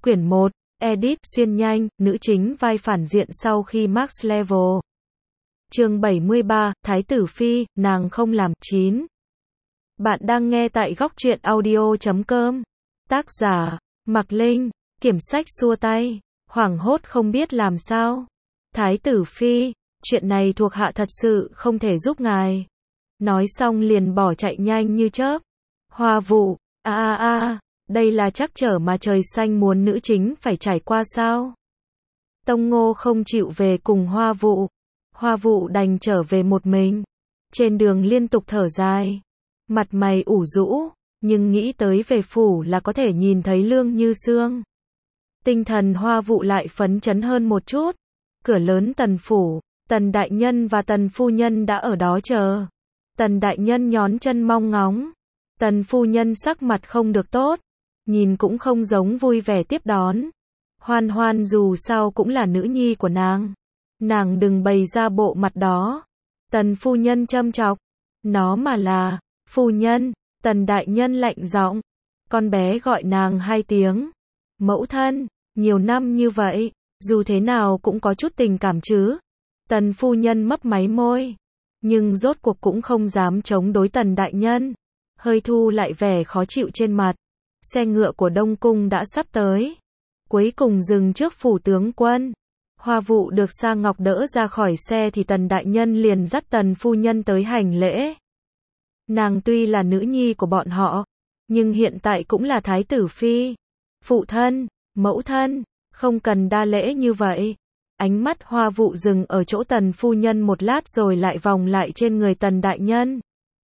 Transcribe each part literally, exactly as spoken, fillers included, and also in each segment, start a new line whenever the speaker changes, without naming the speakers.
Quyển một, Edit, xuyên nhanh, nữ chính vai phản diện sau khi max level. Chương bảy mươi ba, Thái tử Phi, nàng không làm. chín. Bạn đang nghe tại góc truyện audio chấm com. Tác giả, Mạc Linh, kiểm sách xua tay, hoảng hốt không biết làm sao. Thái tử Phi, chuyện này thuộc hạ thật sự không thể giúp ngài. Nói xong liền bỏ chạy nhanh như chớp. Hoa Vụ, a a a, đây là trắc trở mà trời xanh muốn nữ chính phải trải qua sao? Tông Ngô không chịu về cùng Hoa Vụ. Hoa Vụ đành trở về một mình. Trên đường liên tục thở dài. Mặt mày ủ rũ, nhưng nghĩ tới về phủ là có thể nhìn thấy Lương Như Sương. Tinh thần Hoa Vụ lại phấn chấn hơn một chút. Cửa lớn Tần phủ, Tần đại nhân và Tần phu nhân đã ở đó chờ. Tần đại nhân nhón chân mong ngóng. Tần phu nhân sắc mặt không được tốt, nhìn cũng không giống vui vẻ tiếp đón. Hoan Hoan dù sao cũng là nữ nhi của nàng. Nàng đừng bày ra bộ mặt đó. Tần phu nhân châm chọc. Nó mà là, phu nhân, Tần đại nhân lạnh giọng. Con bé gọi nàng hai tiếng. Mẫu thân, nhiều năm như vậy, dù thế nào cũng có chút tình cảm chứ. Tần phu nhân mấp máy môi. Nhưng rốt cuộc cũng không dám chống đối Tần đại nhân. Hơi thu lại vẻ khó chịu trên mặt. Xe ngựa của Đông Cung đã sắp tới. Cuối cùng dừng trước phủ tướng quân. Hoa Vụ được Sa Ngọc đỡ ra khỏi xe thì Tần đại nhân liền dắt Tần phu nhân tới hành lễ. Nàng tuy là nữ nhi của bọn họ, nhưng hiện tại cũng là Thái tử Phi. Phụ thân, mẫu thân, không cần đa lễ như vậy. Ánh mắt Hoa Vụ dừng ở chỗ Tần phu nhân một lát rồi lại vòng lại trên người Tần đại nhân.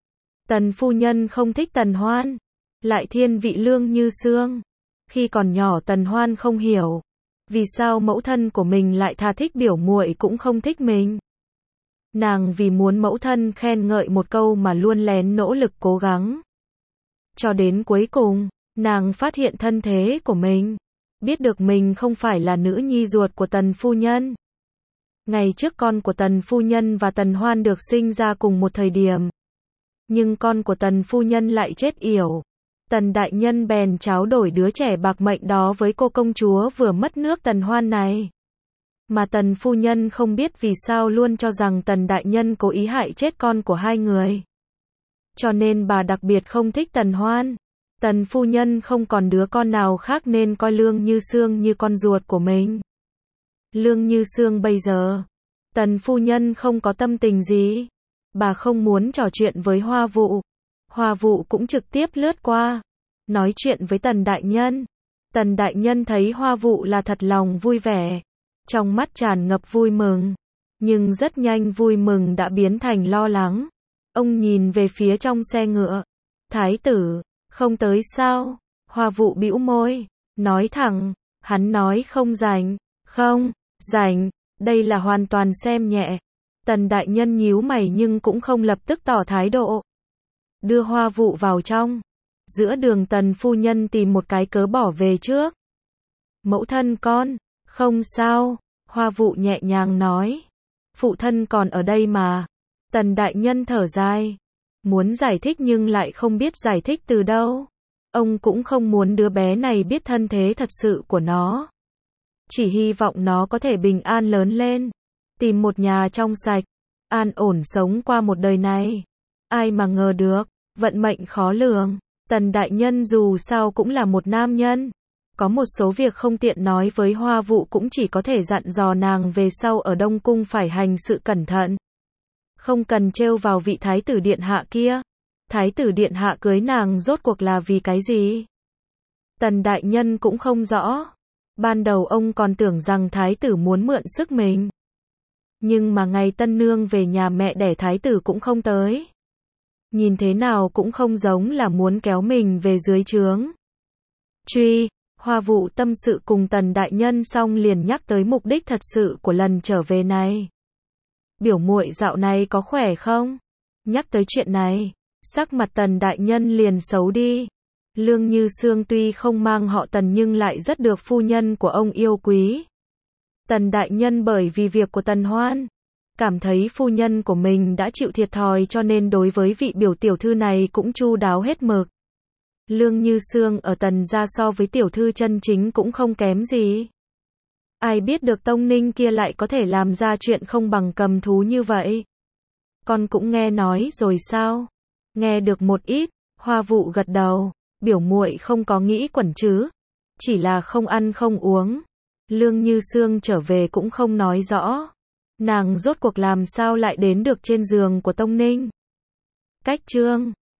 Tần phu nhân không thích Tần Hoan, lại thiên vị Lương Như Sương. Khi còn nhỏ Tần Hoan không hiểu, vì sao mẫu thân của mình lại thà thích biểu muội cũng không thích mình. Nàng vì muốn mẫu thân khen ngợi một câu mà luôn lén nỗ lực cố gắng. Cho đến cuối cùng, nàng phát hiện thân thế của mình, biết được mình không phải là nữ nhi ruột của Tần phu nhân. Ngày trước con của Tần phu nhân và Tần Hoan được sinh ra cùng một thời điểm. Nhưng con của Tần phu nhân lại chết yểu. Tần đại nhân bèn tráo đổi đứa trẻ bạc mệnh đó với cô công chúa vừa mất nước Tần Hoan này. Mà Tần phu nhân không biết vì sao luôn cho rằng Tần đại nhân cố ý hại chết con của hai người. Cho nên bà đặc biệt không thích Tần Hoan. Tần phu nhân không còn đứa con nào khác nên coi Lương Như Sương như con ruột của mình. Lương Như Sương bây giờ, Tần phu nhân không có tâm tình gì. Bà không muốn trò chuyện với Hoa Vụ. Hoa Vụ cũng trực tiếp lướt qua, nói chuyện với Tần đại nhân. Tần đại nhân thấy Hoa Vụ là thật lòng vui vẻ, trong mắt tràn ngập vui mừng. Nhưng rất nhanh vui mừng đã biến thành lo lắng. Ông nhìn về phía trong xe ngựa. Thái tử, không tới sao? Hoa Vụ bĩu môi, nói thẳng, hắn nói không rảnh. Không, rảnh, đây là hoàn toàn xem nhẹ. Tần đại nhân nhíu mày nhưng cũng không lập tức tỏ thái độ. Đưa Hoa Vụ vào trong. Giữa đường Tần phu nhân tìm một cái cớ bỏ về trước. Mẫu thân con, không sao, Hoa Vụ nhẹ nhàng nói. Phụ thân còn ở đây mà. Tần đại nhân thở dài. Muốn giải thích nhưng lại không biết giải thích từ đâu. Ông cũng không muốn đứa bé này biết thân thế thật sự của nó. Chỉ hy vọng nó có thể bình an lớn lên. Tìm một nhà trong sạch, an ổn sống qua một đời này. Ai mà ngờ được, vận mệnh khó lường. Tần đại nhân dù sao cũng là một nam nhân. Có một số việc không tiện nói với Hoa Vụ cũng chỉ có thể dặn dò nàng về sau ở Đông Cung phải hành sự cẩn thận. Không cần trêu vào vị thái tử điện hạ kia. Thái tử điện hạ cưới nàng rốt cuộc là vì cái gì? Tần đại nhân cũng không rõ. Ban đầu ông còn tưởng rằng thái tử muốn mượn sức mình. Nhưng mà ngày tân nương về nhà mẹ đẻ thái tử cũng không tới. Nhìn thế nào cũng không giống là muốn kéo mình về dưới trướng. Truy, Hoa Vụ tâm sự cùng Tần đại nhân xong liền nhắc tới mục đích thật sự của lần trở về này. Biểu muội dạo này có khỏe không? Nhắc tới chuyện này, sắc mặt Tần đại nhân liền xấu đi. Lương Như Sương tuy không mang họ Tần nhưng lại rất được phu nhân của ông yêu quý. Tần đại nhân bởi vì việc của Tần Hoan, cảm thấy phu nhân của mình đã chịu thiệt thòi cho nên đối với vị biểu tiểu thư này cũng chu đáo hết mực. Lương Như Sương ở Tần gia so với tiểu thư chân chính cũng không kém gì. Ai biết được Tông Ninh kia lại có thể làm ra chuyện không bằng cầm thú như vậy. Con cũng nghe nói rồi sao? Nghe được một ít, Hoa Vụ gật đầu, biểu muội không có nghĩ quẩn chứ, chỉ là không ăn không uống. Lương Như Sương trở về cũng không nói rõ, nàng rốt cuộc làm sao lại đến được trên giường của Tông Ninh. Cách chương